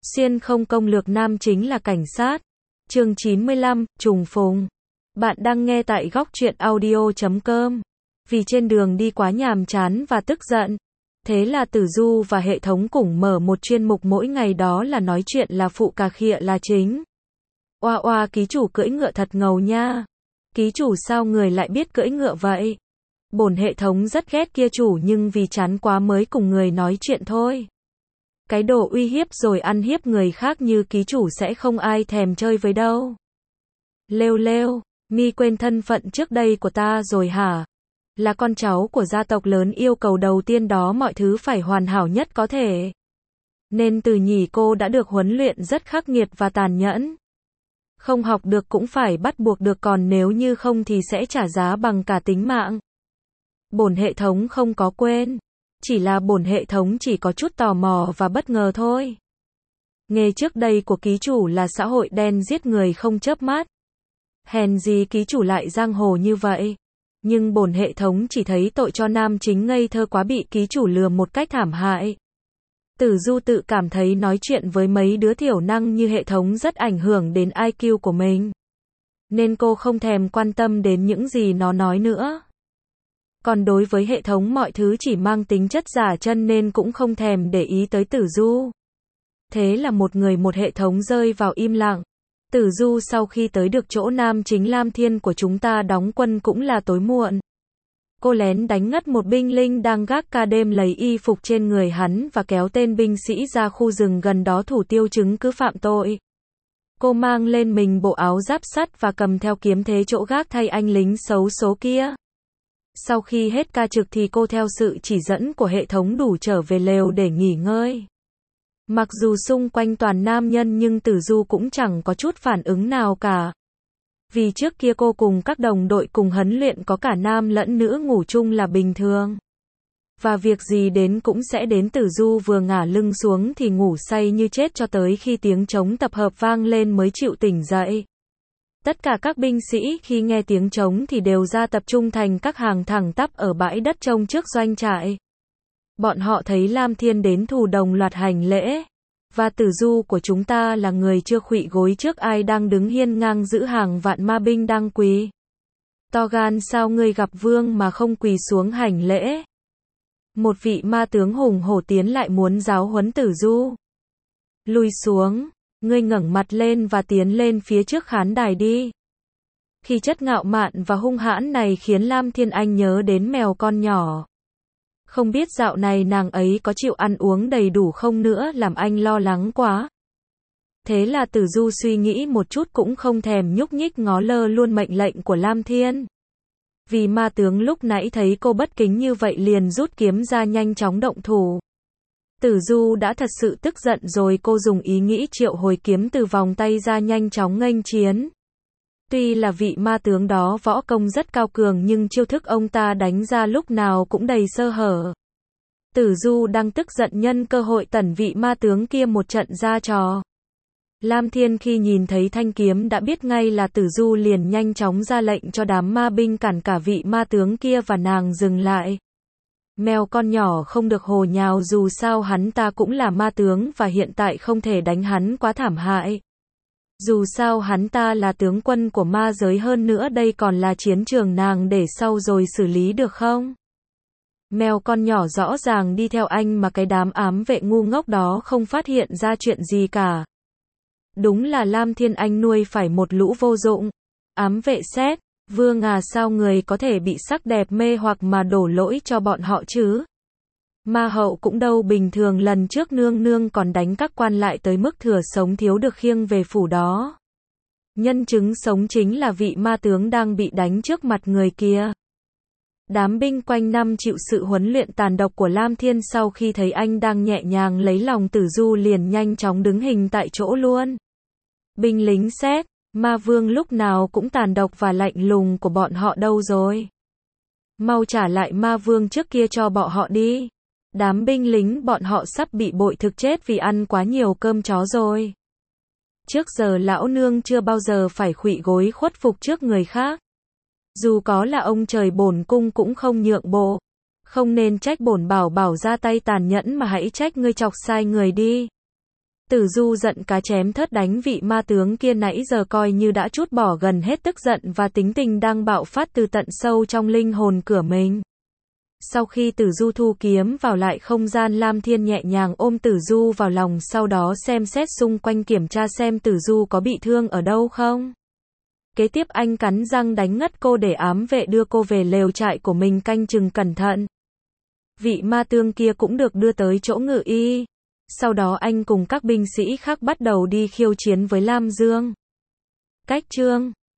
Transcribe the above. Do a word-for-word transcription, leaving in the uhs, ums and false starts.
Xuyên không công lược nam chính là cảnh sát. Chương chín mươi lăm, trùng phùng. Bạn đang nghe tại góc truyện audio chấm com. Vì trên đường đi quá nhàm chán và tức giận. Thế là Tử Du và hệ thống cùng mở một chuyên mục mỗi ngày, đó là nói chuyện là phụ, cà khịa là chính. Oa oa, ký chủ cưỡi ngựa thật ngầu nha. Ký chủ sao người lại biết cưỡi ngựa vậy? Bổn hệ thống rất ghét kia chủ, nhưng vì chán quá mới cùng người nói chuyện thôi. Cái đồ uy hiếp rồi ăn hiếp người khác như ký chủ sẽ không ai thèm chơi với đâu. Lêu lêu, mi quên thân phận trước đây của ta rồi hả? Là con cháu của gia tộc lớn, yêu cầu đầu tiên đó mọi thứ phải hoàn hảo nhất có thể. Nên từ nhỉ cô đã được huấn luyện rất khắc nghiệt và tàn nhẫn. Không học được cũng phải bắt buộc được, còn nếu như không thì sẽ trả giá bằng cả tính mạng. Bổn hệ thống không có quên. Chỉ là bổn hệ thống chỉ có chút tò mò và bất ngờ thôi. Nghề trước đây của ký chủ là xã hội đen, giết người không chớp mắt. Hèn gì ký chủ lại giang hồ như vậy. Nhưng bổn hệ thống chỉ thấy tội cho nam chính ngây thơ quá, bị ký chủ lừa một cách thảm hại. Tử Du tự cảm thấy nói chuyện với mấy đứa thiểu năng như hệ thống rất ảnh hưởng đến i kiu của mình. Nên cô không thèm quan tâm đến những gì nó nói nữa. Còn đối với hệ thống mọi thứ chỉ mang tính chất giả chân nên cũng không thèm để ý tới Tử Du. Thế là một người một hệ thống rơi vào im lặng. Tử Du sau khi tới được chỗ nam chính Lam Thiên của chúng ta đóng quân cũng là tối muộn. Cô lén đánh ngất một binh lính đang gác ca đêm, lấy y phục trên người hắn và kéo tên binh sĩ ra khu rừng gần đó thủ tiêu chứng cứ phạm tội. Cô mang lên mình bộ áo giáp sắt và cầm theo kiếm thế chỗ gác thay anh lính xấu số kia. Sau khi hết ca trực thì cô theo sự chỉ dẫn của hệ thống đủ trở về lều để nghỉ ngơi. Mặc dù xung quanh toàn nam nhân nhưng Tử Du cũng chẳng có chút phản ứng nào cả. Vì trước kia cô cùng các đồng đội cùng huấn luyện có cả nam lẫn nữ ngủ chung là bình thường. Và việc gì đến cũng sẽ đến. Tử Du vừa ngả lưng xuống thì ngủ say như chết cho tới khi tiếng trống tập hợp vang lên mới chịu tỉnh dậy. Tất cả các binh sĩ khi nghe tiếng trống thì đều ra tập trung thành các hàng thẳng tắp ở bãi đất trông trước doanh trại. Bọn họ thấy Lam Thiên đến thù đồng loạt hành lễ. Và Tử Du của chúng ta là người chưa khuỵu gối trước ai đang đứng hiên ngang giữ hàng vạn ma binh đang quỳ. To gan sao ngươi gặp vương mà không quỳ xuống hành lễ? Một vị ma tướng hùng hổ tiến lại muốn giáo huấn Tử Du. Lùi xuống. Ngươi ngẩng mặt lên và tiến lên phía trước khán đài đi. Khi chất ngạo mạn và hung hãn này khiến Lam Thiên Anh nhớ đến mèo con nhỏ. Không biết dạo này nàng ấy có chịu ăn uống đầy đủ không nữa, làm anh lo lắng quá. Thế là Tử Du suy nghĩ một chút cũng không thèm nhúc nhích ngó lơ luôn mệnh lệnh của Lam Thiên. Vì ma tướng lúc nãy thấy cô bất kính như vậy liền rút kiếm ra nhanh chóng động thủ. Tử Du đã thật sự tức giận rồi, cô dùng ý nghĩ triệu hồi kiếm từ vòng tay ra nhanh chóng nghênh chiến. Tuy là vị ma tướng đó võ công rất cao cường nhưng chiêu thức ông ta đánh ra lúc nào cũng đầy sơ hở. Tử Du đang tức giận nhân cơ hội tẩn vị ma tướng kia một trận ra trò. Lam Thiên khi nhìn thấy thanh kiếm đã biết ngay là Tử Du, liền nhanh chóng ra lệnh cho đám ma binh cản cả vị ma tướng kia và nàng dừng lại. Mèo con nhỏ không được hồ nhào, dù sao hắn ta cũng là ma tướng và hiện tại không thể đánh hắn quá thảm hại. Dù sao hắn ta là tướng quân của ma giới, hơn nữa đây còn là chiến trường, nàng để sau rồi xử lý được không? Mèo con nhỏ rõ ràng đi theo anh mà cái đám ám vệ ngu ngốc đó không phát hiện ra chuyện gì cả. Đúng là Lam Thiên Anh nuôi phải một lũ vô dụng. Ám vệ xét, vương à, sao người có thể bị sắc đẹp mê hoặc mà đổ lỗi cho bọn họ chứ? Ma hậu cũng đâu bình thường, lần trước nương nương còn đánh các quan lại tới mức thừa sống thiếu được khiêng về phủ đó. Nhân chứng sống chính là vị ma tướng đang bị đánh trước mặt người kia. Đám binh quanh năm chịu sự huấn luyện tàn độc của Lam Thiên sau khi thấy anh đang nhẹ nhàng lấy lòng Tử Du liền nhanh chóng đứng hình tại chỗ luôn. Binh lính xét, ma vương lúc nào cũng tàn độc và lạnh lùng của bọn họ đâu rồi? Mau trả lại ma vương trước kia cho bọn họ đi. Đám binh lính bọn họ sắp bị bội thực chết vì ăn quá nhiều cơm chó rồi. Trước giờ lão nương chưa bao giờ phải khuỵu gối khuất phục trước người khác. Dù có là ông trời bổn cung cũng không nhượng bộ. Không nên trách bổn bảo bảo ra tay tàn nhẫn mà hãy trách ngươi chọc sai người đi. Tử Du giận cá chém thớt đánh vị ma tướng kia nãy giờ coi như đã trút bỏ gần hết tức giận và tính tình đang bạo phát từ tận sâu trong linh hồn của mình. Sau khi Tử Du thu kiếm vào lại không gian, Lam Thiên nhẹ nhàng ôm Tử Du vào lòng, sau đó xem xét xung quanh kiểm tra xem Tử Du có bị thương ở đâu không. Kế tiếp anh cắn răng đánh ngất cô để ám vệ đưa cô về lều trại của mình canh chừng cẩn thận. Vị ma tướng kia cũng được đưa tới chỗ ngự y. Sau đó anh cùng các binh sĩ khác bắt đầu đi khiêu chiến với Lam Dương. Cách chương